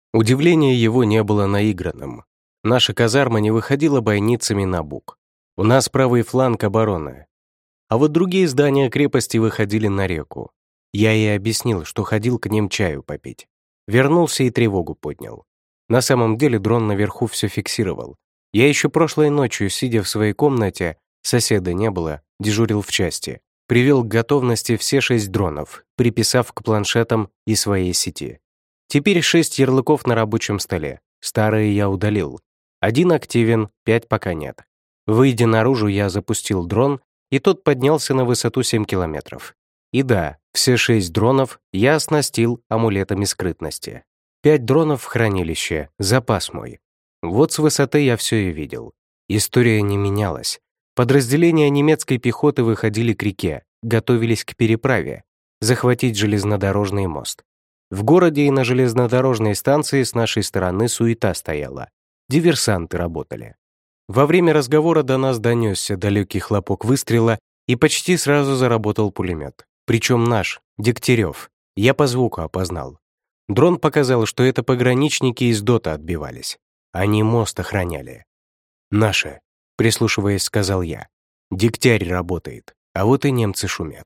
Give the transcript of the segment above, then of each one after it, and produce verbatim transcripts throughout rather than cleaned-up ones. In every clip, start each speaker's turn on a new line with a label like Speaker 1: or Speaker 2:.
Speaker 1: Удивление его не было наигранным. Наша казарма не выходила бойницами на Буг. У нас правый фланг обороны. А вот другие здания крепости выходили на реку. Я ей объяснил, что ходил к ним чаю попить. Вернулся и тревогу поднял. На самом деле дрон наверху все фиксировал. Я еще прошлой ночью, сидя в своей комнате, соседа не было, дежурил в части, привел к готовности все шесть дронов, приписав к планшетам и своей сети. Теперь шесть ярлыков на рабочем столе. Старые я удалил. Один активен, пять пока нет. Выйдя наружу, я запустил дрон, и тот поднялся на высоту семь километров. И да, все шесть дронов я оснастил амулетами скрытности. Пять дронов в хранилище, запас мой. Вот с высоты я все и видел. История не менялась. Подразделения немецкой пехоты выходили к реке, готовились к переправе, захватить железнодорожный мост. В городе и на железнодорожной станции с нашей стороны суета стояла. Диверсанты работали. Во время разговора до нас донесся далекий хлопок выстрела, и почти сразу заработал пулемет. Причем наш, Дегтярев. Я по звуку опознал. Дрон показал, что это пограничники из ДОТа отбивались. Они мост охраняли. «Наши», — прислушиваясь, сказал я. «Дегтярь работает, а вот и немцы шумят».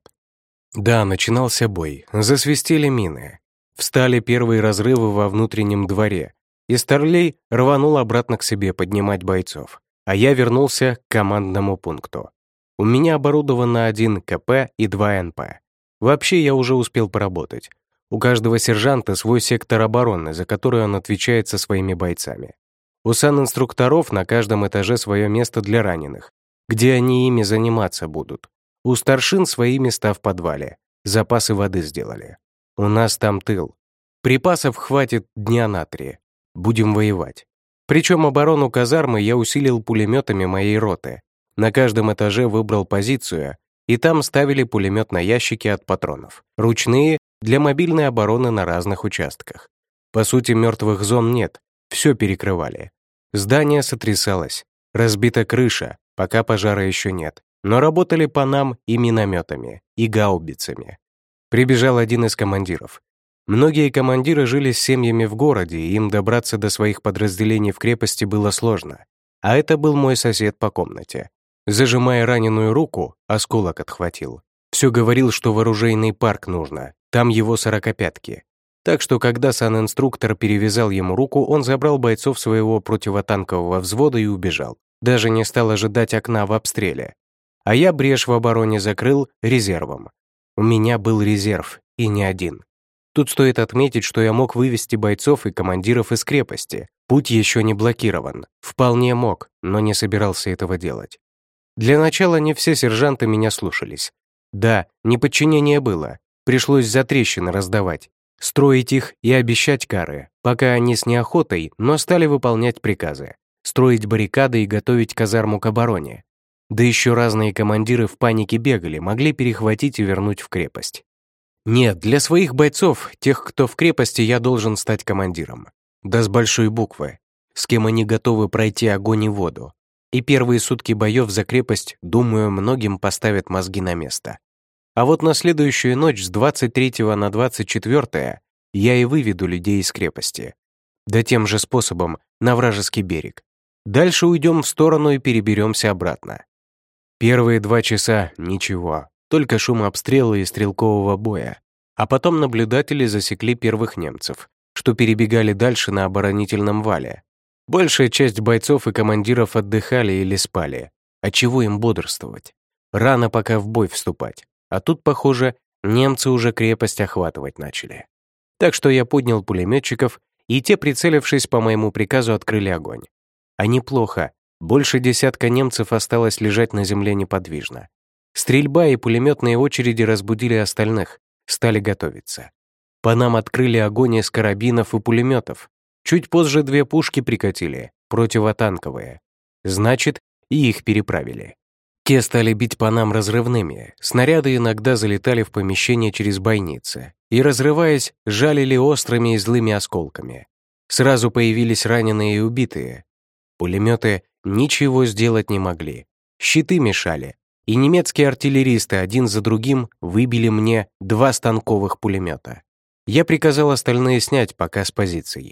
Speaker 1: Да, начинался бой. Засвистели мины. Встали первые разрывы во внутреннем дворе, и Старлей рванул обратно к себе поднимать бойцов, а я вернулся к командному пункту. У меня оборудовано один КП и два НП. Вообще я уже успел поработать. У каждого сержанта свой сектор обороны, за который он отвечает со своими бойцами. У санинструкторов на каждом этаже свое место для раненых, где они ими заниматься будут. У старшин свои места в подвале. Запасы воды сделали. У нас там тыл. Припасов хватит дня на три. Будем воевать. Причем оборону казармы я усилил пулеметами моей роты. На каждом этаже выбрал позицию, и там ставили пулемет на ящики от патронов. Ручные для мобильной обороны на разных участках. По сути, мертвых зон нет. Все перекрывали. Здание сотрясалось. Разбита крыша, пока пожара еще нет. Но работали по нам и минометами, и гаубицами. Прибежал один из командиров. Многие командиры жили с семьями в городе, и им добраться до своих подразделений в крепости было сложно. А это был мой сосед по комнате. Зажимая раненую руку, осколок отхватил. Все говорил, что в оружейный парк нужно, там его сорокопятки. Так что, когда санинструктор перевязал ему руку, он забрал бойцов своего противотанкового взвода и убежал. Даже не стал ожидать окна в обстреле. А я брешь в обороне закрыл резервом. У меня был резерв, и не один. Тут стоит отметить, что я мог вывести бойцов и командиров из крепости. Путь еще не блокирован. Вполне мог, но не собирался этого делать. Для начала не все сержанты меня слушались. Да, неподчинение было. Пришлось затрещины раздавать, строить их и обещать кары, пока они с неохотой, но стали выполнять приказы. Строить баррикады и готовить казарму к обороне. Да еще разные командиры в панике бегали, могли перехватить и вернуть в крепость. Нет, для своих бойцов, тех, кто в крепости, я должен стать командиром. Да с большой буквы. С кем они готовы пройти огонь и воду. И первые сутки боев за крепость, думаю, многим поставят мозги на место. А вот на следующую ночь с двадцать третьего на двадцать четвёртое я и выведу людей из крепости. Да тем же способом на вражеский берег. Дальше уйдем в сторону и переберемся обратно. Первые два часа — ничего, только шум обстрела и стрелкового боя. А потом наблюдатели засекли первых немцев, что перебегали дальше на оборонительном вале. Большая часть бойцов и командиров отдыхали или спали. А чего им бодрствовать? Рано пока в бой вступать. А тут, похоже, немцы уже крепость охватывать начали. Так что я поднял пулеметчиков, и те, прицелившись по моему приказу, открыли огонь. А неплохо. Больше десятка немцев осталось лежать на земле неподвижно. Стрельба и пулеметные очереди разбудили остальных, стали готовиться. По нам открыли огонь из карабинов и пулеметов. Чуть позже две пушки прикатили, противотанковые. Значит, и их переправили. Те стали бить по нам разрывными. Снаряды иногда залетали в помещение через бойницы и, разрываясь, жалили острыми и злыми осколками. Сразу появились раненые и убитые. Пулеметы ничего сделать не могли. Щиты мешали, и немецкие артиллеристы один за другим выбили мне два станковых пулемета. Я приказал остальные снять пока с позиций.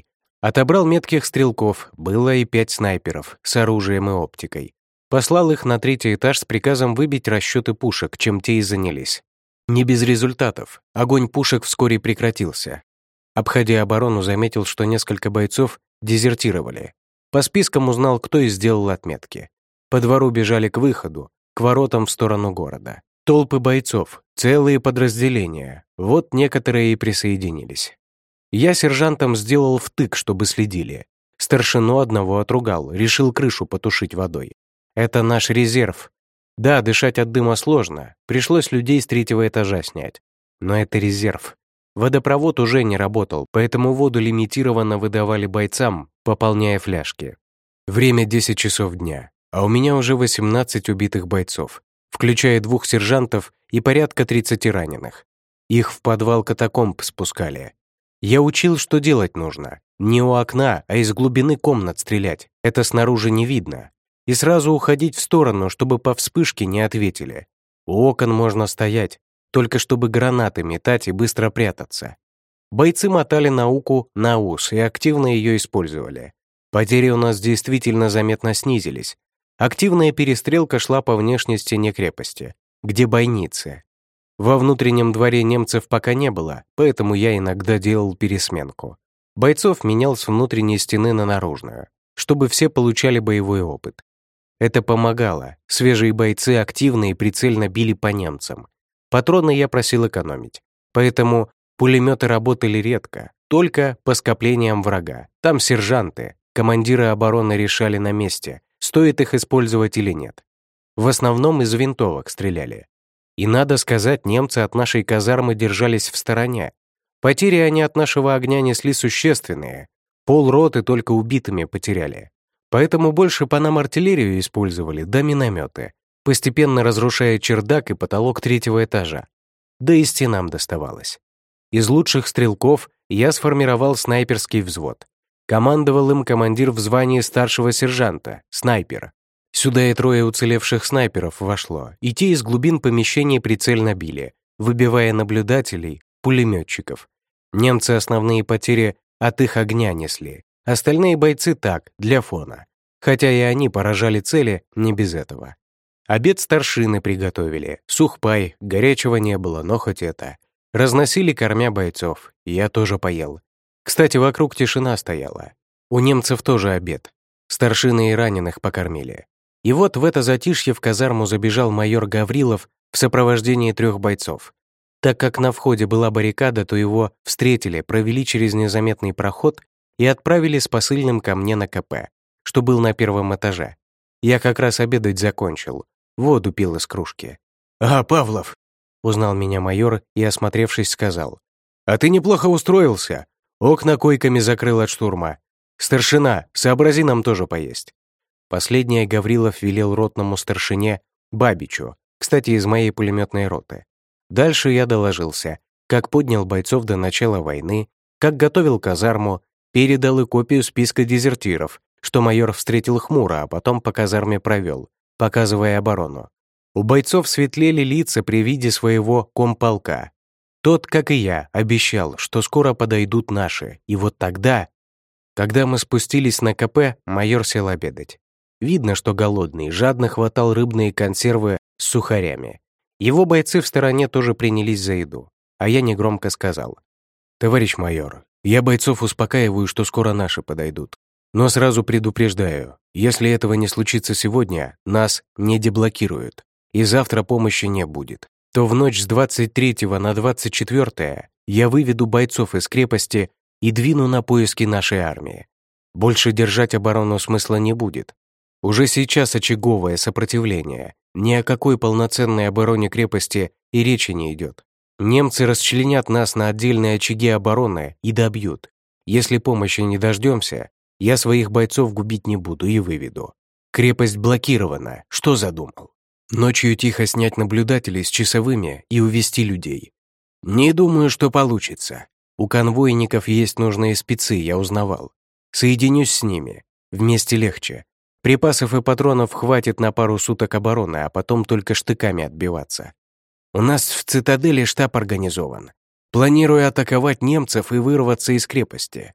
Speaker 1: Отобрал метких стрелков, было и пять снайперов с оружием и оптикой. Послал их на третий этаж с приказом выбить расчеты пушек, чем те и занялись. Не без результатов. Огонь пушек вскоре прекратился. Обходя оборону, заметил, что несколько бойцов дезертировали. По спискам узнал, кто и сделал отметки. По двору бежали к выходу, к воротам в сторону города. Толпы бойцов, целые подразделения. Вот некоторые и присоединились. Я сержантам сделал втык, чтобы следили. Старшину одного отругал, решил крышу потушить водой. Это наш резерв. Да, дышать от дыма сложно, пришлось людей с третьего этажа снять. Но это резерв. Водопровод уже не работал, поэтому воду лимитированно выдавали бойцам, пополняя фляжки. Время десять часов дня, а у меня уже восемнадцать убитых бойцов, включая двух сержантов и порядка тридцати раненых. Их в подвал катакомб спускали. Я учил, что делать нужно. Не у окна, а из глубины комнат стрелять. Это снаружи не видно. И сразу уходить в сторону, чтобы по вспышке не ответили. У окон можно стоять, только чтобы гранаты метать и быстро прятаться. Бойцы мотали науку на ус и активно ее использовали. Потери у нас действительно заметно снизились. Активная перестрелка шла по внешней стене крепости, где бойницы. Во внутреннем дворе немцев пока не было, поэтому я иногда делал пересменку. Бойцов менял с внутренней стены на наружную, чтобы все получали боевой опыт. Это помогало. Свежие бойцы активно и прицельно били по немцам. Патроны я просил экономить. Поэтому пулеметы работали редко, только по скоплениям врага. Там сержанты, командиры обороны решали на месте, стоит их использовать или нет. В основном из винтовок стреляли. И надо сказать, немцы от нашей казармы держались в стороне. Потери они от нашего огня несли существенные. Полроты только убитыми потеряли. Поэтому больше по нам артиллерию использовали, да минометы, постепенно разрушая чердак и потолок третьего этажа. Да и стенам доставалось. Из лучших стрелков я сформировал снайперский взвод. Командовал им командир в звании старшего сержанта, снайпер. Сюда и трое уцелевших снайперов вошло, и те из глубин помещения прицельно били, выбивая наблюдателей, пулеметчиков. Немцы основные потери от их огня несли. Остальные бойцы так, для фона. Хотя и они поражали цели не без этого. Обед старшины приготовили. Сухпай, горячего не было, но хоть это. Разносили, кормя бойцов. Я тоже поел. Кстати, вокруг тишина стояла. У немцев тоже обед. Старшины и раненых покормили. И вот в это затишье в казарму забежал майор Гаврилов в сопровождении трех бойцов. Так как на входе была баррикада, то его встретили, провели через незаметный проход и отправили с посыльным ко мне на КП, что был на первом этаже. Я как раз обедать закончил, воду пил из кружки. «А, Павлов!» — узнал меня майор и, осмотревшись, сказал. «А ты неплохо устроился. Окна койками закрыл от штурма. Старшина, сообрази нам тоже поесть». Последнее Гаврилов велел ротному старшине Бабичу, кстати, из моей пулеметной роты. Дальше я доложился, как поднял бойцов до начала войны, как готовил казарму, передал и копию списка дезертиров, что майор встретил хмуро, а потом по казарме провел, показывая оборону. У бойцов светлели лица при виде своего комполка. Тот, как и я, обещал, что скоро подойдут наши, и вот тогда... Когда мы спустились на КП, майор сел обедать. Видно, что голодный, жадно хватал рыбные консервы с сухарями. Его бойцы в стороне тоже принялись за еду, а я негромко сказал. «Товарищ майор, я бойцов успокаиваю, что скоро наши подойдут. Но сразу предупреждаю, если этого не случится сегодня, нас не деблокируют, и завтра помощи не будет. То в ночь с двадцать третьего на двадцать четвёртое я выведу бойцов из крепости и двину на поиски нашей армии. Больше держать оборону смысла не будет. Уже сейчас очаговое сопротивление, ни о какой полноценной обороне крепости и речи не идет. Немцы расчленят нас на отдельные очаги обороны и добьют. Если помощи не дождемся, я своих бойцов губить не буду и выведу. Крепость блокирована, что задумал? Ночью тихо снять наблюдателей с часовыми и увести людей. Не думаю, что получится. У конвойников есть нужные спецы, я узнавал. Соединюсь с ними, вместе легче. Припасов и патронов хватит на пару суток обороны, а потом только штыками отбиваться. У нас в цитадели штаб организован. Планирую атаковать немцев и вырваться из крепости.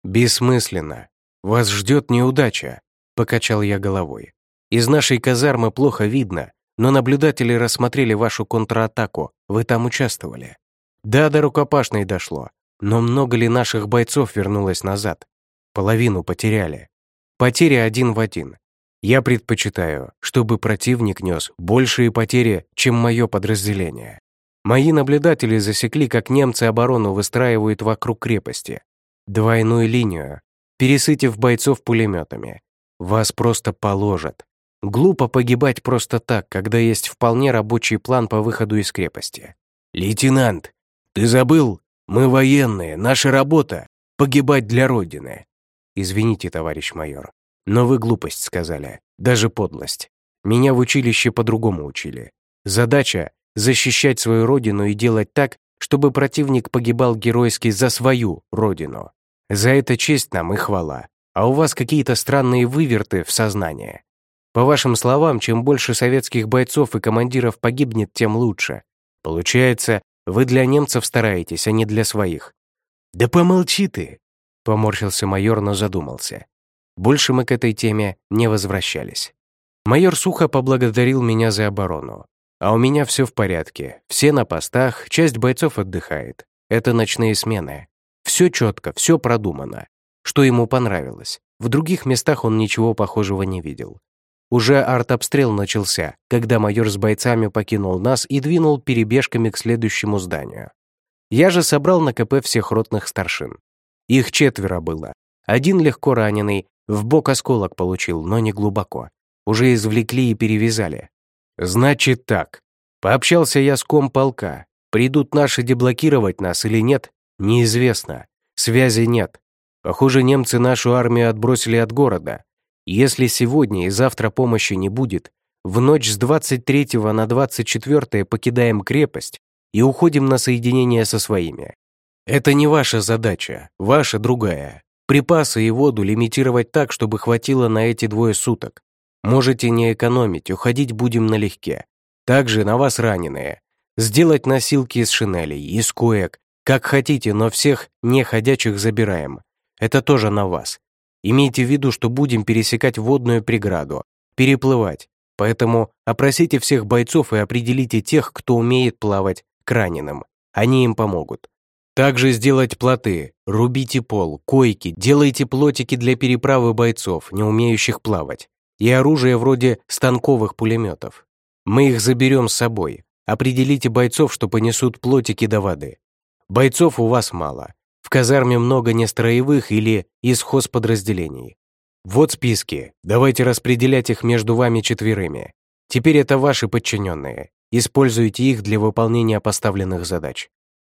Speaker 1: «Бессмысленно. Вас ждет неудача», — покачал я головой. «Из нашей казармы плохо видно, но наблюдатели рассмотрели вашу контратаку, вы там участвовали. Да, до рукопашной дошло, но много ли наших бойцов вернулось назад? Половину потеряли. Потери один в один. Я предпочитаю, чтобы противник нес большие потери, чем мое подразделение. Мои наблюдатели засекли, как немцы оборону выстраивают вокруг крепости. Двойную линию, пересытив бойцов пулеметами. Вас просто положат. Глупо погибать просто так, когда есть вполне рабочий план по выходу из крепости. «Лейтенант, ты забыл? Мы военные, наша работа — погибать для Родины». «Извините, товарищ майор, но вы глупость сказали, даже подлость. Меня в училище по-другому учили. Задача — защищать свою Родину и делать так, чтобы противник погибал геройски за свою Родину. За это честь нам и хвала. А у вас какие-то странные выверты в сознании. По вашим словам, чем больше советских бойцов и командиров погибнет, тем лучше. Получается, вы для немцев стараетесь, а не для своих». «Да помолчи ты!» — поморщился майор, но задумался. Больше мы к этой теме не возвращались. Майор сухо поблагодарил меня за оборону. А у меня все в порядке. Все на постах, часть бойцов отдыхает. Это ночные смены. Все четко, все продумано. Что ему понравилось. В других местах он ничего похожего не видел. Уже артобстрел начался, когда майор с бойцами покинул нас и двинул перебежками к следующему зданию. Я же собрал на КП всех ротных старшин. Их четверо было. Один легко раненый, в бок осколок получил, но не глубоко. Уже извлекли и перевязали. «Значит так. Пообщался я с комполка. Придут наши деблокировать нас или нет, неизвестно. Связи нет. Похоже, немцы нашу армию отбросили от города. Если сегодня и завтра помощи не будет, в ночь с двадцать третьего на двадцать четвёртое покидаем крепость и уходим на соединение со своими. Это не ваша задача, ваша другая. Припасы и воду лимитировать так, чтобы хватило на эти двое суток. Можете не экономить, уходить будем налегке. Также на вас раненые. Сделать носилки из шинелей, из куек, как хотите, но всех неходячих забираем. Это тоже на вас. Имейте в виду, что будем пересекать водную преграду, переплывать. Поэтому опросите всех бойцов и определите тех, кто умеет плавать, к раненым. Они им помогут. Также сделать плоты, рубите пол, койки, делайте плотики для переправы бойцов, не умеющих плавать, и оружие вроде станковых пулеметов. Мы их заберем с собой. Определите бойцов, что понесут плотики до воды. Бойцов у вас мало. В казарме много нестроевых или из хозподразделений. Вот списки, давайте распределять их между вами четверыми. Теперь это ваши подчиненные. Используйте их для выполнения поставленных задач.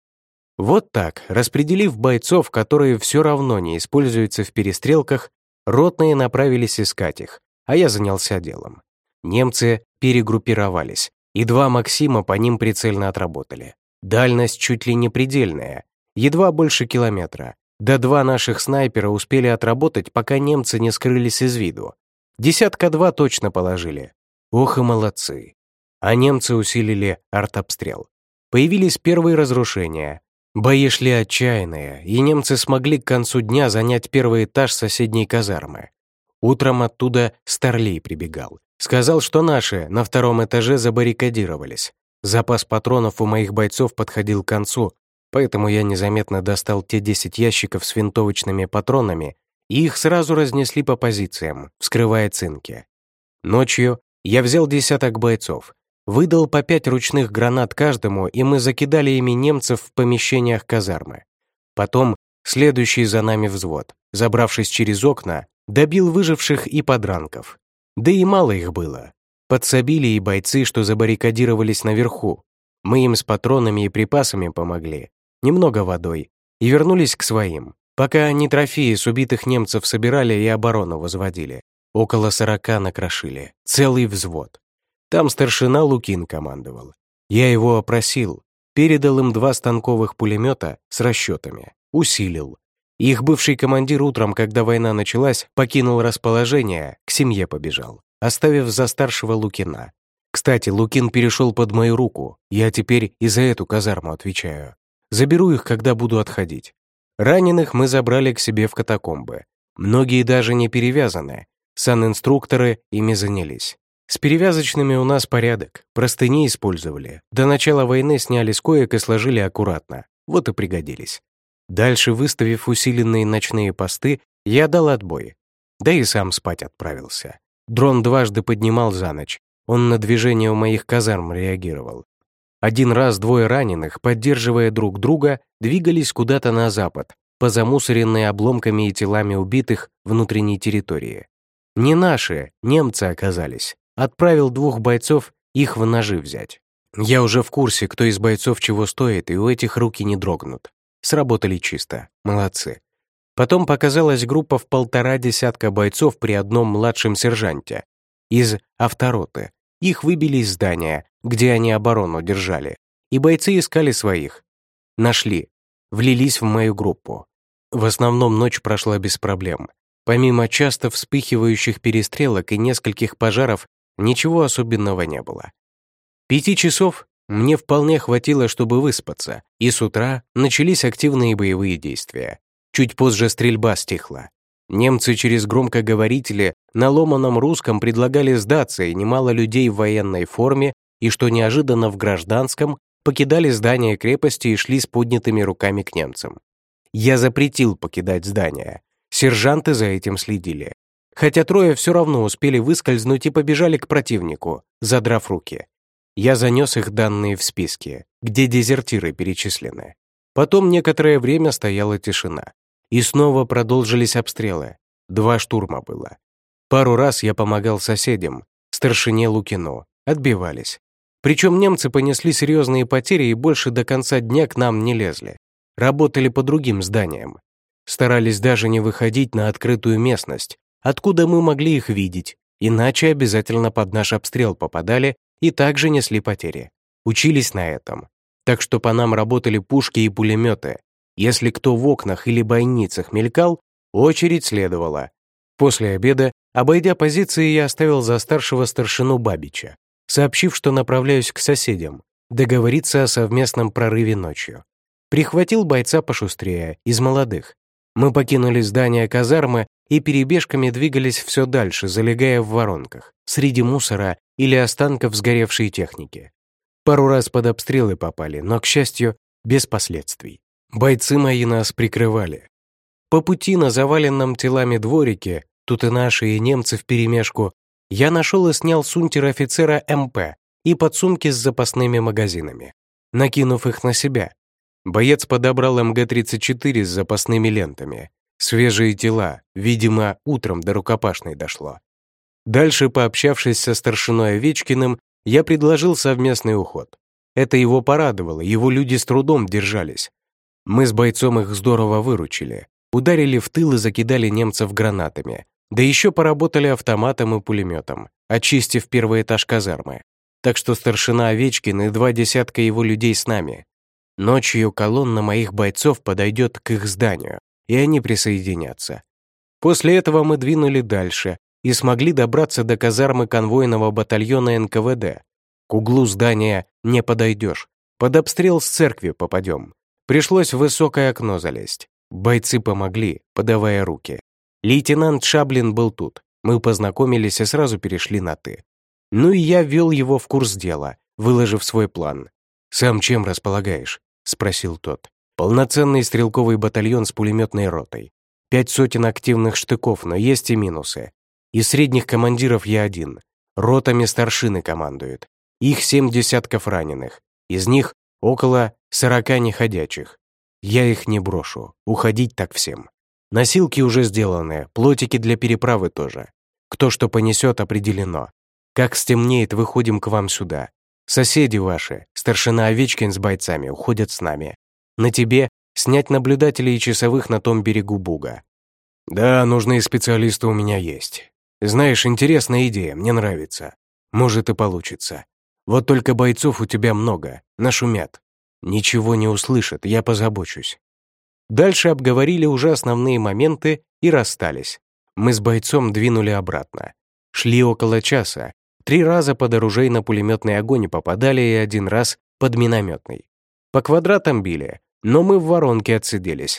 Speaker 1: Вот так, распределив бойцов, которые все равно не используются в перестрелках, ротные направились искать их, а я занялся делом. Немцы перегруппировались, и два «Максима» по ним прицельно отработали. Дальность чуть ли не предельная, едва больше километра. Да два наших снайпера успели отработать, пока немцы не скрылись из виду. Десятка два точно положили. Ох и молодцы. А немцы усилили артобстрел. Появились первые разрушения. Бои шли отчаянные, и немцы смогли к концу дня занять первый этаж соседней казармы. Утром оттуда Старлей прибегал. Сказал, что наши на втором этаже забаррикадировались. Запас патронов у моих бойцов подходил к концу, поэтому я незаметно достал те десять ящиков с винтовочными патронами, и их сразу разнесли по позициям, вскрывая цинки. Ночью я взял десяток бойцов, выдал по пять ручных гранат каждому, и мы закидали ими немцев в помещениях казармы. Потом следующий за нами взвод, забравшись через окна, добил выживших и подранков. Да и мало их было. Подсобили и бойцы, что забаррикадировались наверху. Мы им с патронами и припасами помогли, немного водой, и вернулись к своим, пока они трофеи с убитых немцев собирали и оборону возводили. Около сорока накрошили, целый взвод. Там старшина Лукин командовал. Я его опросил, передал им два станковых пулемета с расчетами, усилил. Их бывший командир утром, когда война началась, покинул расположение, к семье побежал, оставив за старшего Лукина. Кстати, Лукин перешел под мою руку, я теперь и за эту казарму отвечаю. Заберу их, когда буду отходить. Раненых мы забрали к себе в катакомбы. Многие даже не перевязаны. Санинструкторы ими занялись. С перевязочными у нас порядок. Простыни использовали. До начала войны сняли с коек и сложили аккуратно. Вот и пригодились. Дальше, выставив усиленные ночные посты, я дал отбой. Да и сам спать отправился. Дрон дважды поднимал за ночь. Он на движение у моих казарм реагировал. Один раз двое раненых, поддерживая друг друга, двигались куда-то на запад, по замусоренной обломками и телами убитых внутренней территории. Не наши, немцы оказались. Отправил двух бойцов их в ножи взять. Я уже в курсе, кто из бойцов чего стоит, и у этих руки не дрогнут. Сработали чисто. Молодцы. Потом показалась группа в полтора десятка бойцов при одном младшем сержанте. Из автороты. Их выбили из здания, где они оборону держали. И бойцы искали своих. Нашли. Влились в мою группу. В основном ночь прошла без проблем. Помимо часто вспыхивающих перестрелок и нескольких пожаров, ничего особенного не было. Пяти часов мне вполне хватило, чтобы выспаться, и с утра начались активные боевые действия. Чуть позже стрельба стихла. Немцы через громкоговорители на ломаном русском предлагали сдаться, и немало людей в военной форме, и, что неожиданно, в гражданском, покидали здание крепости и шли с поднятыми руками к немцам. Я запретил покидать здание. Сержанты за этим следили. Хотя трое все равно успели выскользнуть и побежали к противнику, задрав руки. Я занес их данные в списки, где дезертиры перечислены. Потом некоторое время стояла тишина. И снова продолжились обстрелы. Два штурма было. Пару раз я помогал соседям, старшине Лукину. Отбивались. Причем немцы понесли серьезные потери и больше до конца дня к нам не лезли. Работали по другим зданиям. Старались даже не выходить на открытую местность, откуда мы могли их видеть, иначе обязательно под наш обстрел попадали и также несли потери. Учились на этом. Так что по нам работали пушки и пулеметы. Если кто в окнах или бойницах мелькал, очередь следовала. После обеда, обойдя позиции, я оставил за старшего старшину Бабича, сообщив, что направляюсь к соседям, договориться о совместном прорыве ночью. Прихватил бойца пошустрее, из молодых. Мы покинули здание казармы и перебежками двигались все дальше, залегая в воронках, среди мусора или останков сгоревшей техники. Пару раз под обстрелы попали, но, к счастью, без последствий. Бойцы мои нас прикрывали. По пути на заваленном телами дворике, тут и наши, и немцы вперемешку, я нашел и снял с унтер-офицера эм пэ и подсумки с запасными магазинами, накинув их на себя. Боец подобрал эм гэ тридцать четыре с запасными лентами. Свежие тела, видимо, утром до рукопашной дошло. Дальше, пообщавшись со старшиной Овечкиным, я предложил совместный уход. Это его порадовало, его люди с трудом держались. Мы с бойцом их здорово выручили. Ударили в тыл и закидали немцев гранатами. Да еще поработали автоматом и пулеметом, очистив первый этаж казармы. Так что старшина Овечкин и два десятка его людей с нами. Ночью колонна моих бойцов подойдет к их зданию, и они присоединятся. После этого мы двинули дальше и смогли добраться до казармы конвойного батальона эн ка вэ дэ. К углу здания не подойдешь. Под обстрел с церкви попадем. Пришлось в высокое окно залезть. Бойцы помогли, подавая руки. Лейтенант Шаблин был тут. Мы познакомились и сразу перешли на «ты». Ну и я ввел его в курс дела, выложив свой план. «Сам чем располагаешь?» — спросил тот. «Полноценный стрелковый батальон с пулеметной ротой. Пять сотен активных штыков, но есть и минусы. Из средних командиров я один. Ротами старшины командуют. Их семь десятков раненых. Из них около сорока неходячих. Я их не брошу. Уходить так всем. Носилки уже сделаны, плотики для переправы тоже. Кто что понесет, определено. Как стемнеет, выходим к вам сюда. Соседи ваши, старшина Овечкин с бойцами, уходят с нами. На тебе снять наблюдателей и часовых на том берегу Буга». «Да, нужные специалисты у меня есть. Знаешь, интересная идея, мне нравится. Может и получится. Вот только бойцов у тебя много, нашумят. Ничего не услышат, я позабочусь». Дальше обговорили уже основные моменты и расстались. Мы с бойцом двинули обратно. Шли около часа. Три раза под оружейно-пулеметный огонь попадали и один раз под минометный. По квадратам били, но мы в воронке отсиделись.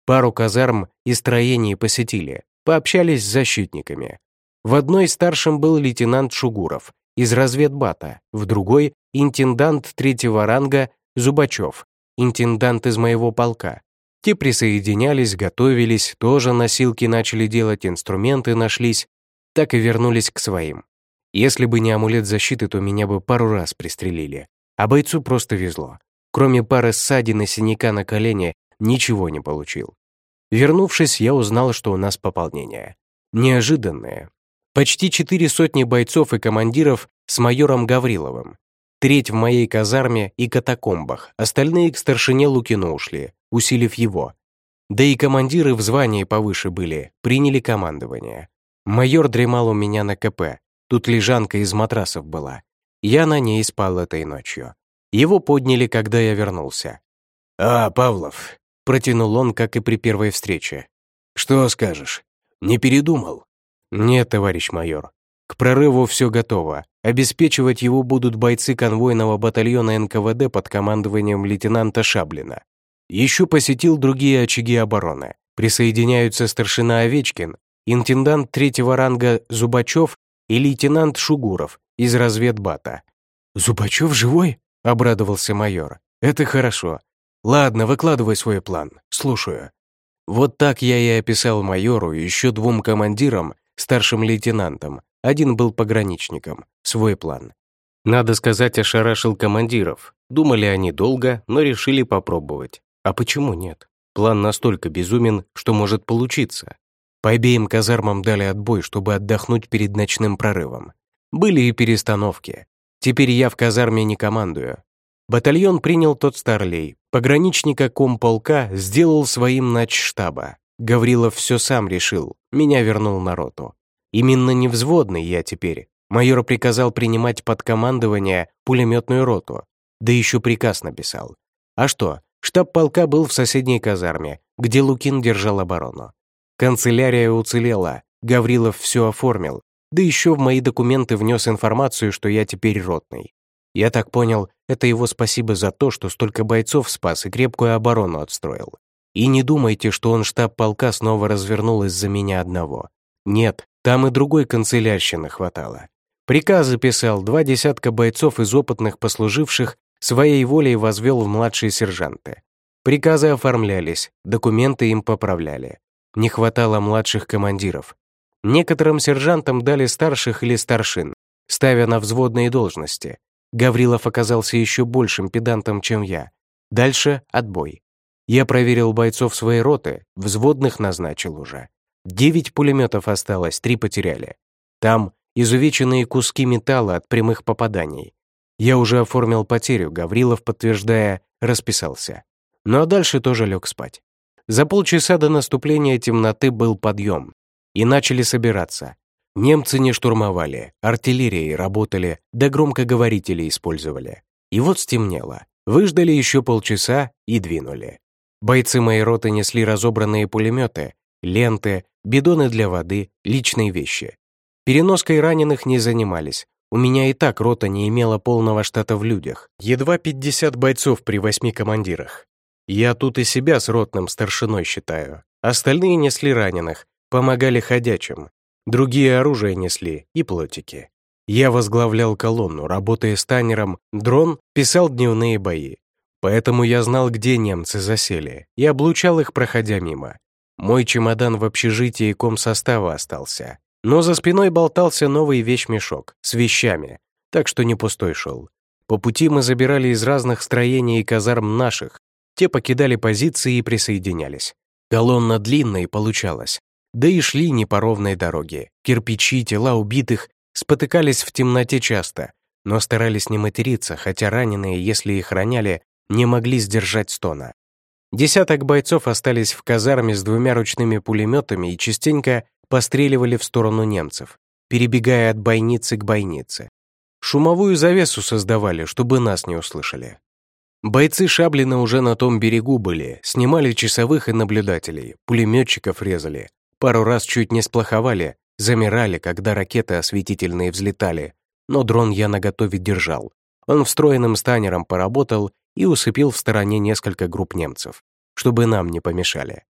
Speaker 1: Пару казарм и строений посетили, пообщались с защитниками. В одной старшим был лейтенант Шугуров из разведбата, в другой — интендант третьего ранга Зубачев, интендант из моего полка. Те присоединялись, готовились, тоже носилки начали делать, инструменты нашлись, так и вернулись к своим. Если бы не амулет защиты, то меня бы пару раз пристрелили. А бойцу просто везло. Кроме пары ссадин и синяка на колене, ничего не получил. Вернувшись, я узнал, что у нас пополнение. Неожиданное. Почти четыре сотни бойцов и командиров с майором Гавриловым. Треть в моей казарме и катакомбах, остальные к старшине Лукину ушли, усилив его. Да и командиры в звании повыше были, приняли командование. Майор дремал у меня на КП, тут лежанка из матрасов была. Я на ней спал этой ночью. Его подняли, когда я вернулся.
Speaker 2: «А, Павлов», — протянул он, как и при первой встрече. «Что скажешь? Не передумал?»
Speaker 1: «Нет, товарищ майор. К прорыву все готово. Обеспечивать его будут бойцы конвойного батальона эн ка вэ дэ под командованием лейтенанта Шаблина. Еще посетил другие очаги обороны. Присоединяются старшина Овечкин, интендант третьего ранга Зубачев и лейтенант Шугуров из разведбата».
Speaker 2: «Зубачев живой?»
Speaker 1: — обрадовался майор. «Это хорошо. Ладно, выкладывай свой план. Слушаю». Вот так я и описал майору и еще двум командирам, старшим лейтенантам, один был пограничником, свой план. Надо сказать, ошарашил командиров. Думали они долго, но решили попробовать. А почему нет? План настолько безумен, что может получиться. По обеим казармам дали отбой, чтобы отдохнуть перед ночным прорывом. Были и перестановки. Теперь я в казарме не командую. Батальон принял тот старлей. Пограничника комполка сделал своим начштаба. Гаврилов все сам решил, меня вернул на роту. Именно не взводный я теперь. Майор приказал принимать под командование пулеметную роту. Да еще приказ написал. А что, штаб полка был в соседней казарме, где Лукин держал оборону. Канцелярия уцелела, Гаврилов все оформил, да еще в мои документы внес информацию, что я теперь ротный. Я так понял, это его спасибо за то, что столько бойцов спас и крепкую оборону отстроил. И не думайте, что он штаб полка снова развернул из-за меня одного. Нет, там и другой канцелярщины хватало. Приказы писал, два десятка бойцов из опытных послуживших своей волей возвел в младшие сержанты. Приказы оформлялись, документы им поправляли. Не хватало младших командиров. Некоторым сержантам дали старших или старшин, ставя на взводные должности. Гаврилов оказался еще большим педантом, чем я. Дальше отбой. Я проверил бойцов своей роты, взводных назначил уже. Девять пулеметов осталось, три потеряли. Там изувеченные куски металла от прямых попаданий. Я уже оформил потерю, Гаврилов, подтверждая, расписался. Ну а дальше тоже лег спать. За полчаса до наступления темноты был подъем. И начали собираться. Немцы не штурмовали, артиллерией работали, да громкоговорители использовали. И вот стемнело. Выждали еще полчаса и двинули. Бойцы моей роты несли разобранные пулеметы, ленты, бидоны для воды, личные вещи. Переноской раненых не занимались. У меня и так рота не имела полного штата в людях. Едва пятьдесят бойцов при восьми командирах. Я тут и себя с ротным старшиной считаю. Остальные несли раненых, помогали ходячим. Другие оружие несли и плотики. Я возглавлял колонну, работая с танером, дрон писал дневные бои. Поэтому я знал, где немцы засели, и облучал их, проходя мимо. Мой чемодан в общежитии комсостава остался. Но за спиной болтался новый вещмешок с вещами, так что не пустой шел. По пути мы забирали из разных строений и казарм наших. Те покидали позиции и присоединялись. Колонна длинная получалась. Да и шли не по ровной дороге. Кирпичи, тела убитых спотыкались в темноте часто, но старались не материться, хотя раненые, если их роняли, не могли сдержать стона. Десяток бойцов остались в казарме с двумя ручными пулеметами и частенько постреливали в сторону немцев, перебегая от бойницы к бойнице. Шумовую завесу создавали, чтобы нас не услышали. Бойцы Шаблина уже на том берегу были, снимали часовых и наблюдателей, пулеметчиков резали. Пару раз чуть не сплоховали, замирали, когда ракеты осветительные взлетали, но дрон я наготове держал. Он встроенным станером поработал и усыпил в стороне несколько групп немцев, чтобы нам не помешали.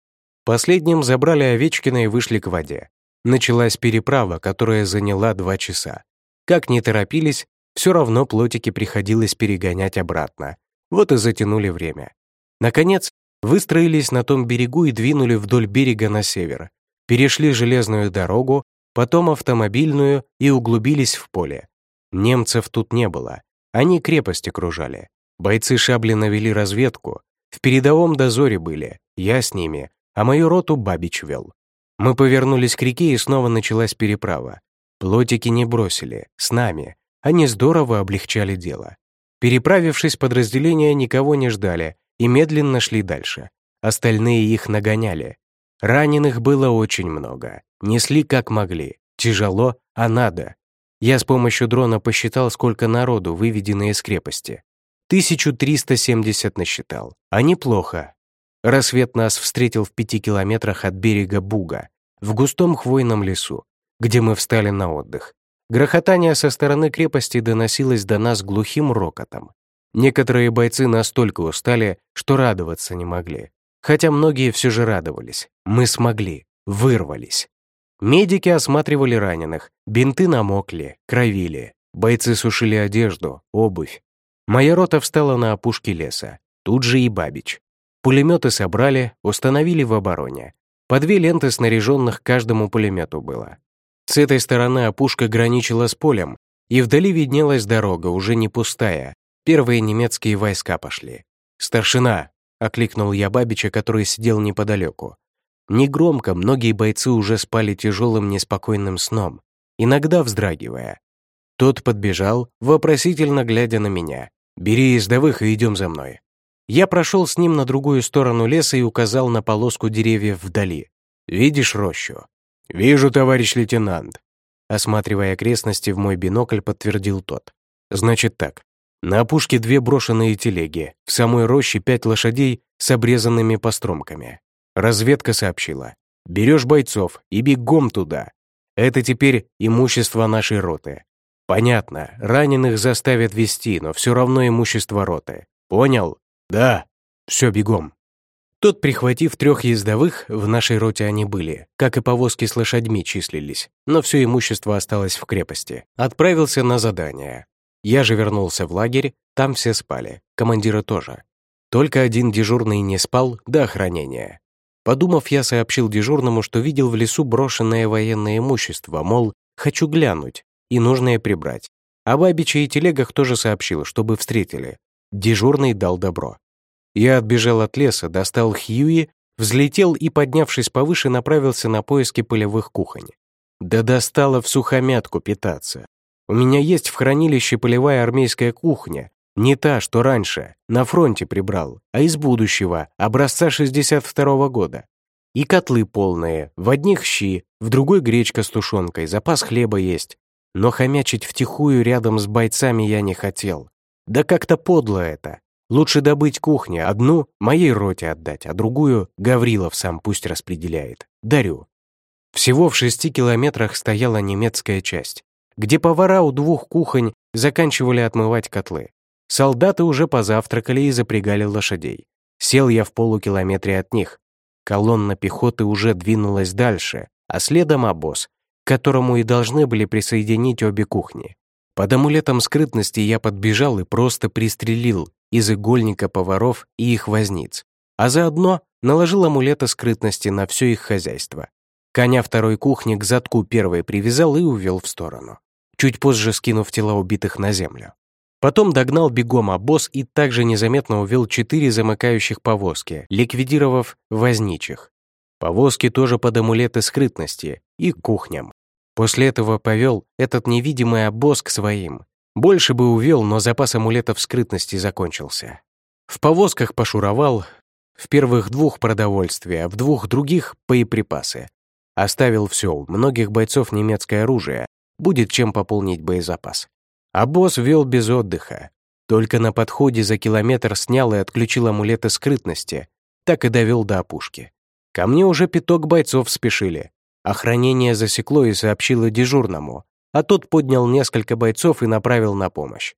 Speaker 1: Последним забрали Овечкина и вышли к воде. Началась переправа, которая заняла два часа. Как ни торопились, все равно плотики приходилось перегонять обратно. Вот и затянули время. Наконец, выстроились на том берегу и двинули вдоль берега на север. Перешли железную дорогу, потом автомобильную и углубились в поле. Немцев тут не было. Они крепость окружали. Бойцы Шаблина вели разведку. В передовом дозоре были, я с ними, а мою роту Бабич вел. Мы повернулись к реке, и снова началась переправа. Плотики не бросили, с нами. Они здорово облегчали дело. Переправившись, подразделения никого не ждали и медленно шли дальше. Остальные их нагоняли. Раненых было очень много. Несли как могли. Тяжело, а надо. Я с помощью дрона посчитал, сколько народу выведено из крепости. тысячу триста семьдесят насчитал. А неплохо. Рассвет нас встретил в пяти километрах от берега Буга, в густом хвойном лесу, где мы встали на отдых. Грохотание со стороны крепости доносилось до нас глухим рокотом. Некоторые бойцы настолько устали, что радоваться не могли. Хотя многие все же радовались. Мы смогли, вырвались. Медики осматривали раненых, бинты намокли, кровили. Бойцы сушили одежду, обувь. Моя рота встала на опушке леса, тут же и Бабич. Пулеметы собрали, установили в обороне. По две ленты снаряженных к каждому пулемету было. С этой стороны опушка граничила с полем, и вдали виднелась дорога, уже не пустая. Первые немецкие войска пошли. «Старшина!» — окликнул я Бабича, который сидел неподалеку. Негромко, многие бойцы уже спали тяжелым неспокойным сном, иногда вздрагивая. Тот подбежал, вопросительно глядя на меня. «Бери ездовых и идем за мной». Я прошел с ним на другую сторону леса и указал на полоску деревьев вдали. «Видишь рощу?» «Вижу, товарищ лейтенант», — осматривая окрестности в мой бинокль, подтвердил тот. «Значит так. На опушке две брошенные телеги, в самой роще пять лошадей с обрезанными постромками. Разведка сообщила. Берешь бойцов и бегом туда. Это теперь имущество нашей роты. Понятно, раненых заставят везти, но все равно имущество роты. Понял? Да. Все, бегом». Тот, прихватив трех ездовых, в нашей роте они были, как и повозки с лошадьми числились, но все имущество осталось в крепости, отправился на задание. Я же вернулся в лагерь, там все спали, командиры тоже. Только один дежурный не спал до охранения. Подумав, я сообщил дежурному, что видел в лесу брошенное военное имущество, мол, хочу глянуть, и нужное прибрать. О Бабиче и телегах тоже сообщил, чтобы встретили. Дежурный дал добро. Я отбежал от леса, достал Хьюи, взлетел и, поднявшись повыше, направился на поиски полевых кухонь. Да достало всухомятку питаться. У меня есть в хранилище полевая армейская кухня, не та, что раньше, на фронте прибрал, а из будущего, образца шестьдесят второго года. И котлы полные, в одних щи, в другой гречка с тушенкой, запас хлеба есть. Но хомячить втихую рядом с бойцами я не хотел. Да как-то подло это. Лучше добыть кухню, одну моей роте отдать, а другую Гаврилов сам пусть распределяет. Дарю. Всего в шести километрах стояла немецкая часть, где повара у двух кухонь заканчивали отмывать котлы. Солдаты уже позавтракали и запрягали лошадей. Сел я в полукилометре от них. Колонна пехоты уже двинулась дальше, а следом обоз, к которому и должны были присоединить обе кухни. Под амулетом скрытности я подбежал и просто пристрелил из игольника поваров и их возниц, а заодно наложил амулета скрытности на все их хозяйство. Коня второй кухни к задку первой привязал и увел в сторону, чуть позже скинув тела убитых на землю. Потом догнал бегом обоз и также незаметно увел четыре замыкающих повозки, ликвидировав возничих. Повозки тоже под амулеты скрытности и к кухням. После этого повел этот невидимый обоз к своим. Больше бы увел, но запас амулетов скрытности закончился. В повозках пошуровал, в первых двух продовольствие, а в двух других боеприпасы. Оставил все, у многих бойцов немецкое оружие, будет чем пополнить боезапас. Обоз вел без отдыха. Только на подходе за километр снял и отключил амулеты скрытности, так и довел до опушки. Ко мне уже пяток бойцов спешили. Охранение засекло и сообщило дежурному, а тот поднял несколько бойцов и направил на помощь.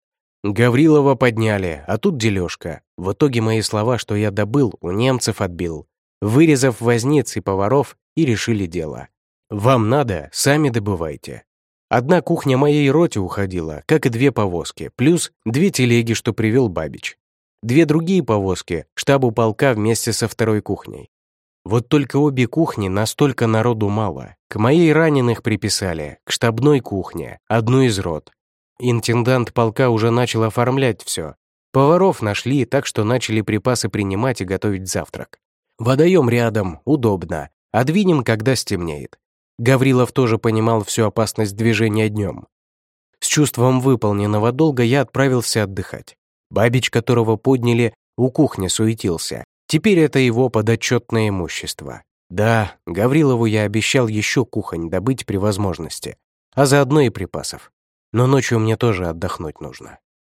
Speaker 1: Гаврилова подняли, а тут дележка. В итоге мои слова, что я добыл, у немцев отбил. вырезав возниц и поваров, и решили дело. Вам надо, сами добывайте. Одна кухня моей роте уходила, как и две повозки, плюс две телеги, что привел Бабич. Две другие повозки штабу полка вместе со второй кухней. Вот только обе кухни настолько народу мало. К моей раненых приписали, к штабной кухне, одну из рот. Интендант полка уже начал оформлять все. Поваров нашли, так что начали припасы принимать и готовить завтрак. Водоем рядом, удобно, а двинем, когда стемнеет. Гаврилов тоже понимал всю опасность движения днем. С чувством выполненного долга я отправился отдыхать. Бабич, которого подняли, у кухни суетился. Теперь это его подотчетное имущество. Да, Гаврилову я обещал еще кухонь добыть при возможности, а заодно и припасов. Но ночью мне тоже отдохнуть нужно.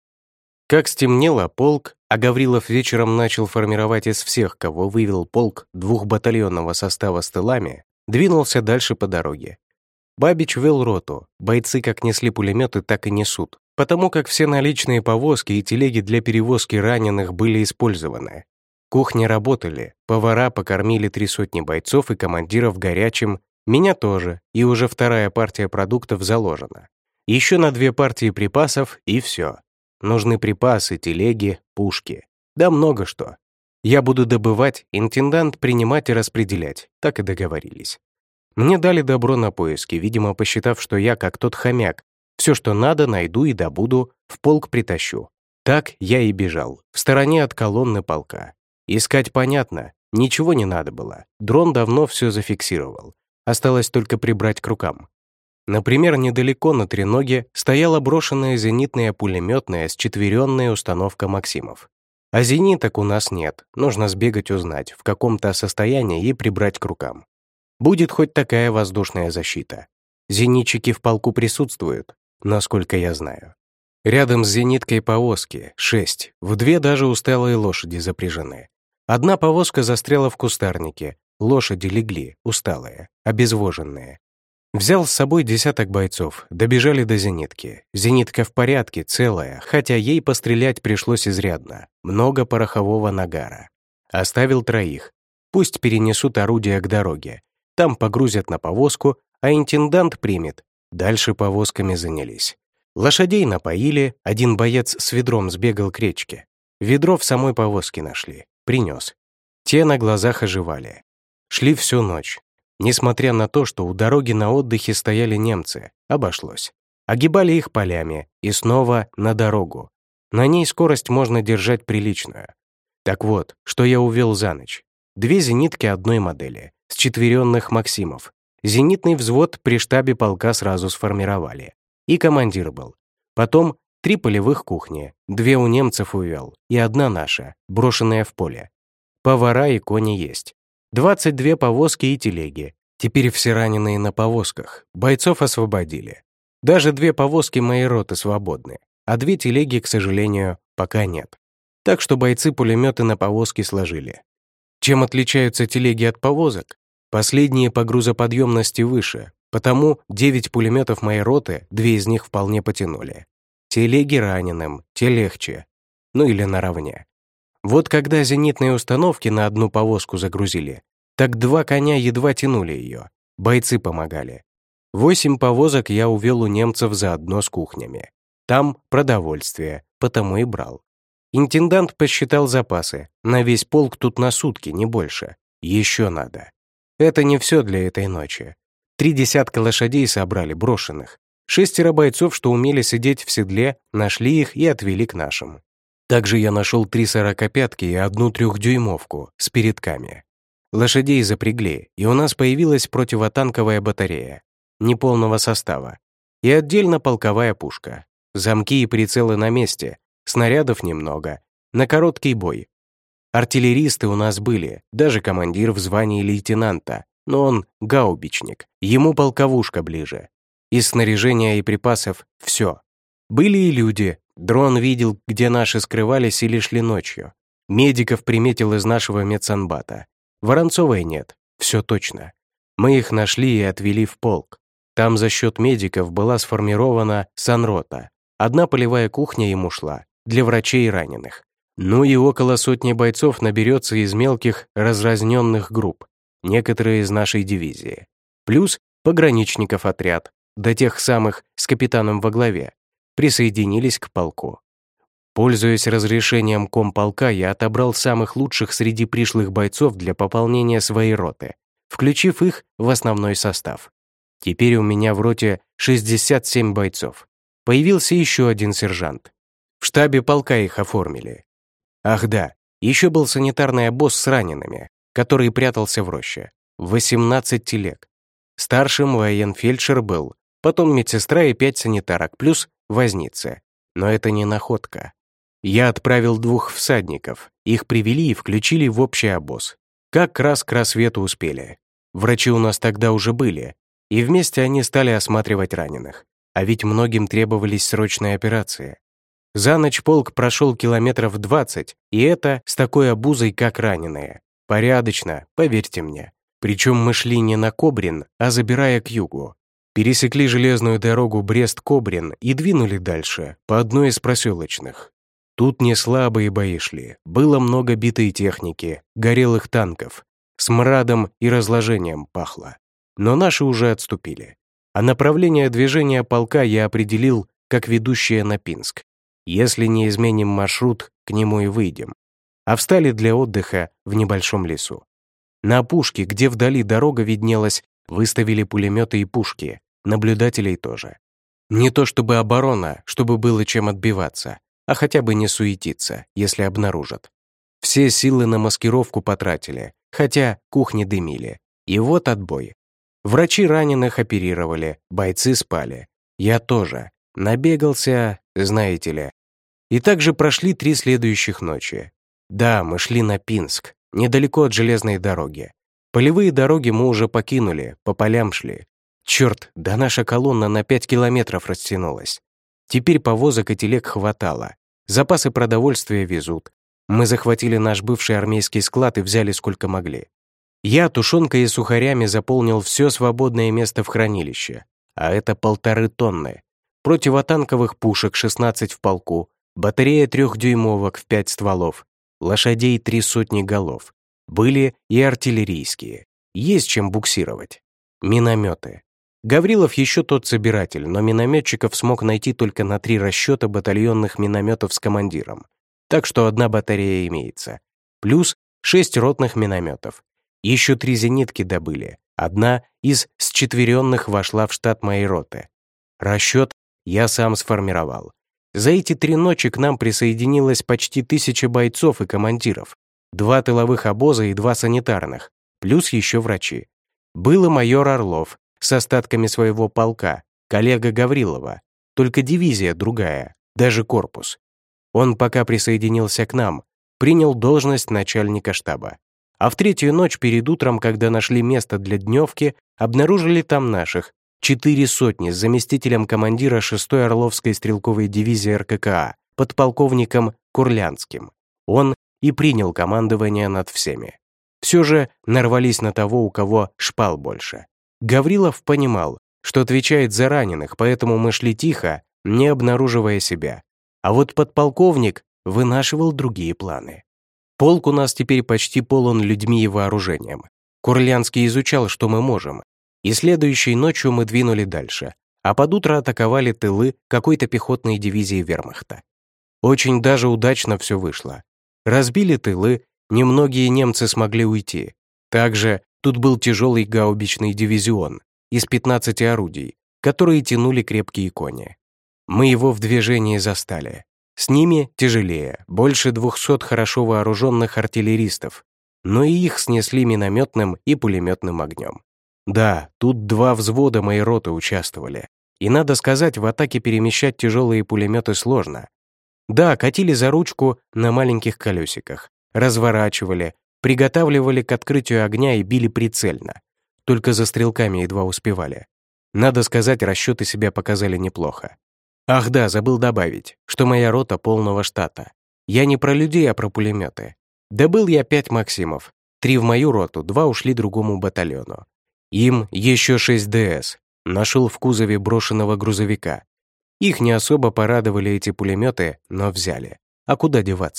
Speaker 1: Как стемнело, полк, а Гаврилов вечером начал формировать из всех, кого вывел полк двухбатальонного состава с тылами, двинулся дальше по дороге. Бабич вел роту, бойцы как несли пулеметы, так и несут, потому как все наличные повозки и телеги для перевозки раненых были использованы. Кухни работали, повара покормили три сотни бойцов и командиров горячим, меня тоже, и уже вторая партия продуктов заложена. Еще на две партии припасов, и все. Нужны припасы, телеги, пушки. Да много что. Я буду добывать, интендант принимать и распределять, так и договорились. Мне дали добро на поиски, видимо, посчитав, что я, как тот хомяк, все, что надо, найду и добуду, в полк притащу. Так я и бежал, в стороне от колонны полка. Искать понятно, ничего не надо было. Дрон давно все зафиксировал. Осталось только прибрать к рукам. Например, недалеко на треноге стояла брошенная зенитная пулеметная счетверенная установка «Максимов». А зениток у нас нет, нужно сбегать узнать, в каком-то состоянии и прибрать к рукам. Будет хоть такая воздушная защита. Зенитчики в полку присутствуют, насколько я знаю. Рядом с зениткой повозки, шесть, в две даже усталые лошади запряжены. Одна повозка застряла в кустарнике, лошади легли, усталые, обезвоженные. Взял с собой десяток бойцов, добежали до зенитки. Зенитка в порядке, целая, хотя ей пострелять пришлось изрядно. Много порохового нагара. Оставил троих. Пусть перенесут орудия к дороге. Там погрузят на повозку, а интендант примет. Дальше повозками занялись. Лошадей напоили, один боец с ведром сбегал к речке. Ведро в самой повозке нашли. Принес. Те на глазах оживали. Шли всю ночь. Несмотря на то, что у дороги на отдыхе стояли немцы, обошлось. Огибали их полями и снова на дорогу. На ней скорость можно держать приличную. Так вот, что я увел за ночь. Две зенитки одной модели, с четверенных «Максимов». Зенитный взвод при штабе полка сразу сформировали. И командир был. Потом три полевых кухни, две у немцев увел и одна наша, брошенная в поле. Повара и кони есть. двадцать две повозки и телеги. Теперь все раненые на повозках. Бойцов освободили. Даже две повозки моей роты свободны, а две телеги, к сожалению, пока нет. Так что бойцы пулеметы на повозки сложили. Чем отличаются телеги от повозок? Последние по грузоподъемности выше, потому девять пулеметов моей роты, две из них вполне потянули. Телеги раненым, те легче. Ну или наравне. Вот когда зенитные установки на одну повозку загрузили, так два коня едва тянули ее. Бойцы помогали. Восемь повозок я увел у немцев заодно с кухнями. Там продовольствие, потому и брал. Интендант посчитал запасы. На весь полк тут на сутки, не больше. Еще надо. Это не все для этой ночи. Три десятка лошадей собрали, брошенных. Шестеро бойцов, что умели сидеть в седле, нашли их и отвели к нашим. Также я нашел три сорокопятки и одну трехдюймовку с передками. Лошадей запрягли, и у нас появилась противотанковая батарея, неполного состава, и отдельно полковая пушка. Замки и прицелы на месте, снарядов немного, на короткий бой. Артиллеристы у нас были, даже командир в звании лейтенанта, но он гаубичник, ему полковушка ближе. Из снаряжения и припасов — все. Были и люди. Дрон видел, где наши скрывались или шли ночью. Медиков приметил из нашего медсанбата. Воронцовой нет, все точно. Мы их нашли и отвели в полк. Там за счет медиков была сформирована санрота. Одна полевая кухня им ушла, для врачей и раненых. Ну и около сотни бойцов наберется из мелких разразненных групп, некоторые из нашей дивизии. Плюс пограничников отряд, до тех самых с капитаном во главе, присоединились к полку. Пользуясь разрешением комполка, я отобрал самых лучших среди пришлых бойцов для пополнения своей роты, включив их в основной состав. Теперь у меня в роте шестьдесят семь бойцов. Появился еще один сержант. В штабе полка их оформили. Ах да, еще был санитарный обоз с ранеными, который прятался в роще. восемнадцать телег. Старшим военфельдшер был, потом медсестра и пять санитарок, плюс возницы. Но это не находка. Я отправил двух всадников, их привели и включили в общий обоз. Как раз к рассвету успели. Врачи у нас тогда уже были, и вместе они стали осматривать раненых. А ведь многим требовались срочные операции. За ночь полк прошел километров двадцать, и это с такой обузой, как раненые. Порядочно, поверьте мне. Причем мы шли не на Кобрин, а забирая к югу. Пересекли железную дорогу Брест-Кобрин и двинули дальше, по одной из проселочных. Тут не слабые бои шли, было много битой техники, горелых танков, смрадом и разложением пахло. Но наши уже отступили. А направление движения полка я определил как ведущее на Пинск. Если не изменим маршрут, к нему и выйдем. А встали для отдыха в небольшом лесу. На опушке, где вдали дорога виднелась, выставили пулеметы и пушки, наблюдателей тоже. Не то чтобы оборона, чтобы было чем отбиваться, а хотя бы не суетиться, если обнаружат. Все силы на маскировку потратили, хотя кухни дымили. И вот отбой. Врачи раненых оперировали, бойцы спали. Я тоже. Набегался, знаете ли. И также прошли три следующих ночи. Да, мы шли на Пинск, недалеко от железной дороги. Полевые дороги мы уже покинули, по полям шли. Черт, да наша колонна на пять километров растянулась. Теперь повозок и телег хватало. Запасы продовольствия везут. Мы захватили наш бывший армейский склад и взяли сколько могли. Я тушенкой и сухарями заполнил все свободное место в хранилище. А это полторы тонны. Противотанковых пушек шестнадцать в полку, батарея трехдюймовок в пять стволов, лошадей три сотни голов. Были и артиллерийские. Есть чем буксировать. Минометы. Гаврилов еще тот собиратель, но минометчиков смог найти только на три расчета батальонных минометов с командиром. Так что одна батарея имеется. Плюс шесть ротных минометов. Еще три зенитки добыли. Одна из счетверенных вошла в штат моей роты. Расчет я сам сформировал. За эти три ночи к нам присоединилось почти тысяча бойцов и командиров. Два тыловых обоза и два санитарных. Плюс еще врачи. Был и майор Орлов с остатками своего полка, коллега Гаврилова, только дивизия другая, даже корпус. Он пока присоединился к нам, принял должность начальника штаба. А в третью ночь перед утром, когда нашли место для дневки, обнаружили там наших, четыре сотни с заместителем командира шестой Орловской стрелковой дивизии эр ка ка а, подполковником Курлянским. Он и принял командование над всеми. Все же нарвались на того, у кого шпал больше. Гаврилов понимал, что отвечает за раненых, поэтому мы шли тихо, не обнаруживая себя. А вот подполковник вынашивал другие планы. Полк у нас теперь почти полон людьми и вооружением. Курлянский изучал, что мы можем. И следующей ночью мы двинули дальше, а под утро атаковали тылы какой-то пехотной дивизии вермахта. Очень даже удачно все вышло. Разбили тылы, немногие немцы смогли уйти. Также тут был тяжелый гаубичный дивизион из пятнадцати орудий, которые тянули крепкие кони. Мы его в движении застали. С ними тяжелее, больше двухсот хорошо вооруженных артиллеристов, но и их снесли минометным и пулеметным огнем. Да, тут два взвода моей роты участвовали. И надо сказать, в атаке перемещать тяжелые пулеметы сложно. Да, катили за ручку на маленьких колесиках, разворачивали, приготавливали к открытию огня и били прицельно. Только за стрелками едва успевали. Надо сказать, расчеты себя показали неплохо. Ах да, забыл добавить, что моя рота полного штата. Я не про людей, а про пулеметы. Добыл я пять «Максимов». Три в мою роту, два ушли другому батальону. Им еще шесть дэ эс. Нашел в кузове брошенного грузовика. Их не особо порадовали эти пулеметы, но взяли. А куда деваться?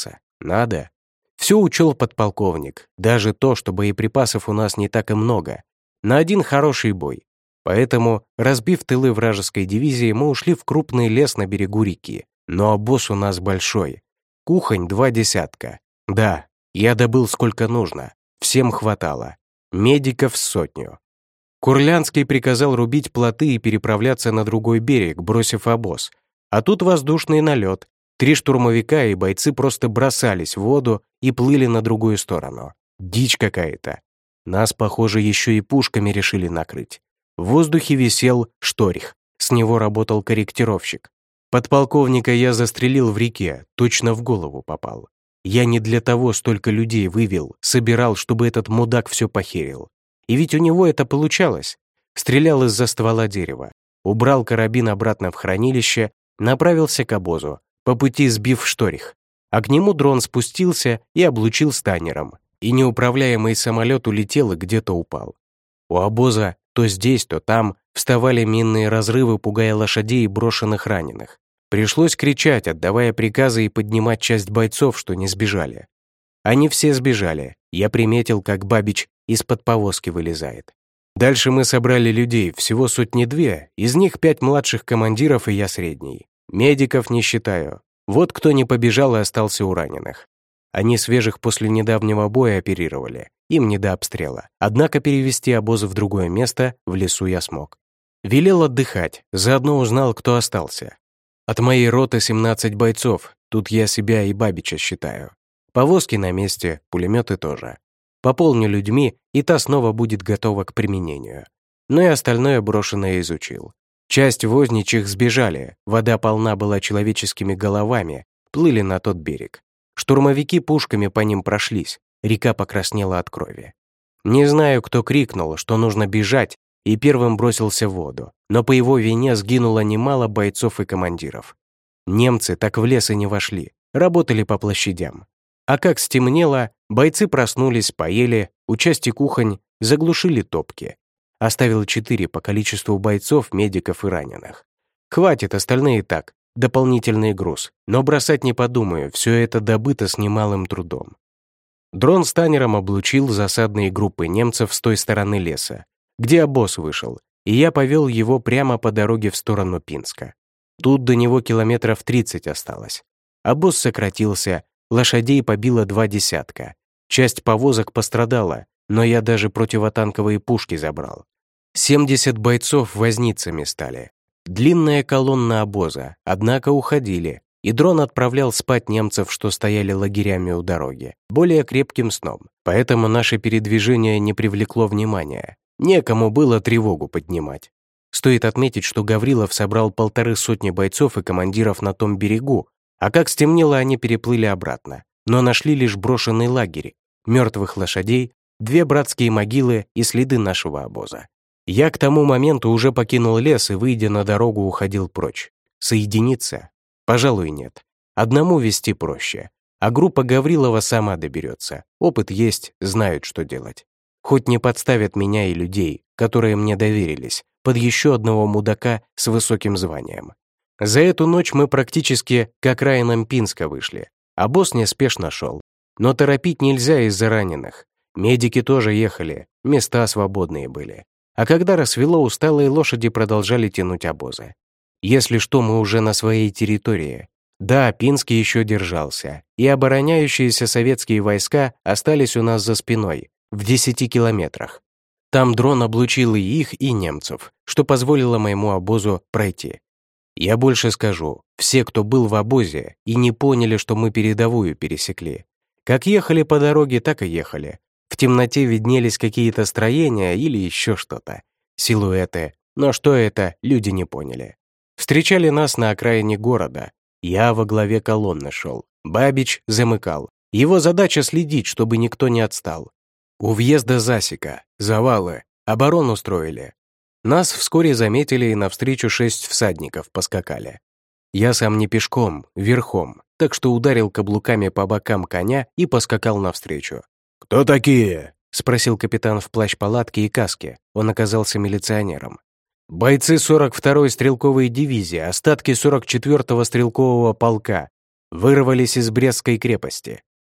Speaker 1: Надо. Все учел подполковник, даже то, что боеприпасов у нас не так и много. На один хороший бой. Поэтому, разбив тылы вражеской дивизии, мы ушли в крупный лес на берегу реки. Но обоз у нас большой. Кухонь два десятка. Да, я добыл сколько нужно. Всем хватало. Медиков сотню. Курлянский приказал рубить плоты и переправляться на другой берег, бросив обоз. А тут воздушный налет. Три штурмовика и бойцы просто бросались в воду и плыли на другую сторону. Дичь какая-то. Нас, похоже, еще и пушками решили накрыть. В воздухе висел шторих. С него работал корректировщик. Подполковника я застрелил в реке, точно в голову попал. Я не для того столько людей вывел, собирал, чтобы этот мудак все похерил. И ведь у него это получалось. Стрелял из-за ствола дерева, убрал карабин обратно в хранилище, направился к обозу, по пути сбив шторих. А к нему дрон спустился и облучил станером. И неуправляемый самолет улетел и где-то упал. У обоза то здесь, то там вставали минные разрывы, пугая лошадей и брошенных раненых. Пришлось кричать, отдавая приказы и поднимать часть бойцов, что не сбежали. Они все сбежали. Я приметил, как Бабич из-под повозки вылезает. Дальше мы собрали людей, всего сотни-две, из них пять младших командиров и я средний. Медиков не считаю. Вот кто не побежал и остался у раненых. Они свежих после недавнего боя оперировали, им не до обстрела. Однако перевести обоз в другое место в лесу я смог. Велел отдыхать, заодно узнал, кто остался. От моей роты семнадцать бойцов, тут я себя и Бабича считаю. Повозки на месте, пулеметы тоже. Пополню людьми, и та снова будет готова к применению. Но и остальное брошенное изучил. Часть возничих сбежали, вода полна была человеческими головами, плыли на тот берег. Штурмовики пушками по ним прошлись, река покраснела от крови. Не знаю, кто крикнул, что нужно бежать, и первым бросился в воду, но по его вине сгинуло немало бойцов и командиров. Немцы так в лес и не вошли, работали по площадям. А как стемнело, бойцы проснулись, поели, у части кухонь заглушили топки. Оставил четыре по количеству бойцов, медиков и раненых. Хватит, остальные так, дополнительный груз, но бросать не подумаю, все это добыто с немалым трудом. Дрон с танером облучил засадные группы немцев с той стороны леса, где обоз вышел, и я повел его прямо по дороге в сторону Пинска. Тут до него километров тридцать осталось. Обоз сократился, лошадей побило два десятка. Часть повозок пострадала, но я даже противотанковые пушки забрал. семьдесят бойцов возницами стали. Длинная колонна обоза, однако уходили, и дрон отправлял спать немцев, что стояли лагерями у дороги, более крепким сном. Поэтому наше передвижение не привлекло внимания. Некому было тревогу поднимать. Стоит отметить, что Гаврилов собрал полторы сотни бойцов и командиров на том берегу, а как стемнело, они переплыли обратно, но нашли лишь брошенный лагерь, мертвых лошадей, две братские могилы и следы нашего обоза. Я к тому моменту уже покинул лес и, выйдя на дорогу, уходил прочь. Соединиться? Пожалуй, нет. Одному вести проще, а группа Гаврилова сама доберется. Опыт есть, знают, что делать. Хоть не подставят меня и людей, которые мне доверились, под еще одного мудака с высоким званием. За эту ночь мы практически к окраинам Пинска вышли, а босс неспешно шел. Но торопить нельзя из-за раненых. Медики тоже ехали, места свободные были. А когда рассвело, усталые лошади продолжали тянуть обозы. Если что, мы уже на своей территории. Да, Пинск еще держался, и обороняющиеся советские войска остались у нас за спиной, в десяти километрах. Там дрон облучил и их, и немцев, что позволило моему обозу пройти. Я больше скажу, все, кто был в обозе, и не поняли, что мы передовую пересекли. Как ехали по дороге, так и ехали. В темноте виднелись какие-то строения или еще что-то. Силуэты. Но что это, люди не поняли. Встречали нас на окраине города. Я во главе колонны шел. Бабич замыкал. Его задача следить, чтобы никто не отстал. У въезда засека, завалы, оборону строили. Нас вскоре заметили, и навстречу шесть всадников поскакали. Я сам не пешком, верхом, так что ударил каблуками по бокам коня и поскакал навстречу.
Speaker 2: «Кто такие?»
Speaker 1: — спросил капитан в плащ-палатке и каске. Он оказался милиционером. «Бойцы сорок второй стрелковой дивизии, остатки сорок четвёртого стрелкового полка, вырвались из Брестской крепости.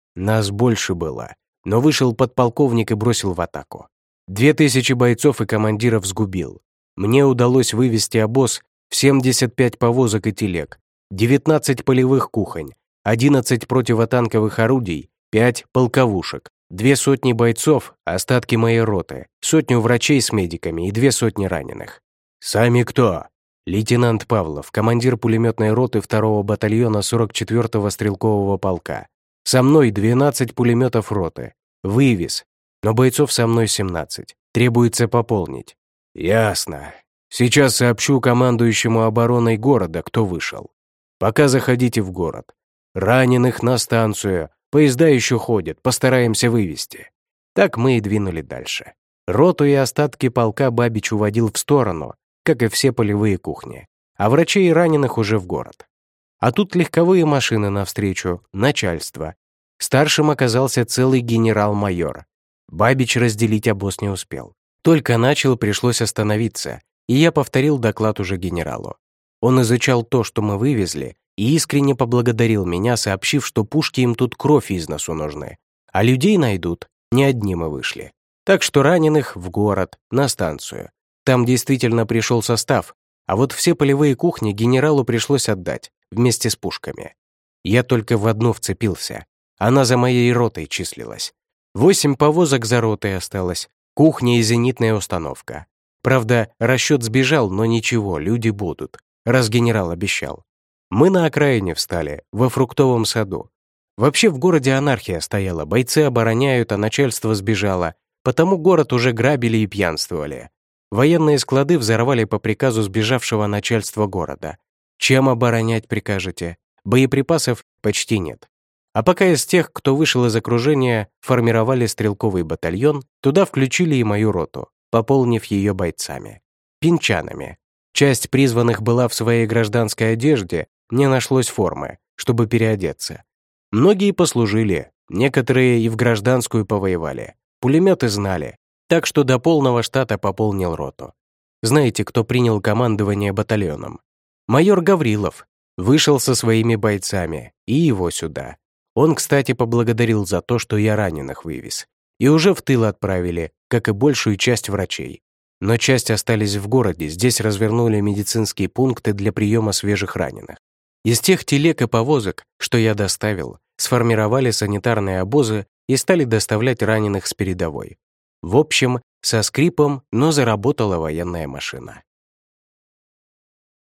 Speaker 1: Нас больше было, но вышел подполковник и бросил в атаку. Две тысячи бойцов и командиров сгубил. Мне удалось вывести обоз в семьдесят пять повозок и телег, девятнадцать полевых кухонь, одиннадцать противотанковых орудий, пять полковушек, две сотни бойцов, остатки моей роты, сотню врачей с медиками и две сотни раненых. «Сами кто?» Лейтенант Павлов, командир пулеметной роты второго батальона сорок четвёртого стрелкового полка. Со мной двенадцать пулеметов роты. Вывез. Но бойцов со мной семнадцать. Требуется пополнить. Ясно. Сейчас сообщу командующему обороной города, кто вышел. Пока заходите в город. Раненых на станцию. Поезда еще ходят, постараемся вывести. Так мы и двинули дальше. Роту и остатки полка Бабич уводил в сторону, как и все полевые кухни, а врачей и раненых уже в город. А тут легковые машины навстречу, начальство. Старшим оказался целый генерал-майор. Бабич разделить обоз не успел. Только начал, пришлось остановиться, и я повторил доклад уже генералу. Он изучал то, что мы вывезли, и искренне поблагодарил меня, сообщив, что пушки им тут кровь из носу нужны, а людей найдут, не одни мы вышли. Так что раненых в город, на станцию. Там действительно пришел состав, а вот все полевые кухни генералу пришлось отдать, вместе с пушками. Я только в одну вцепился. Она за моей ротой числилась. Восемь повозок за ротой осталось, кухня и зенитная установка. Правда, расчет сбежал, но ничего, люди будут, раз генерал обещал. Мы на окраине встали, во фруктовом саду. Вообще в городе анархия стояла, бойцы обороняют, а начальство сбежало, потому город уже грабили и пьянствовали. Военные склады взорвали по приказу сбежавшего начальства города. Чем оборонять прикажете? Боеприпасов почти нет. А пока из тех, кто вышел из окружения, формировали стрелковый батальон, туда включили и мою роту, пополнив ее бойцами. Пинчанами. Часть призванных была в своей гражданской одежде, не нашлось формы, чтобы переодеться. Многие послужили, некоторые и в гражданскую повоевали. Пулеметы знали, так что до полного штата пополнил роту. Знаете, кто принял командование батальоном? Майор Гаврилов. Вышел со своими бойцами, и его сюда. Он, кстати, поблагодарил за то, что я раненых вывез. И уже в тыл отправили, как и большую часть врачей. Но часть остались в городе, здесь развернули медицинские пункты для приема свежих раненых. Из тех телег и повозок, что я доставил, сформировали санитарные обозы и стали доставлять раненых с передовой. В общем, со скрипом, но заработала военная машина.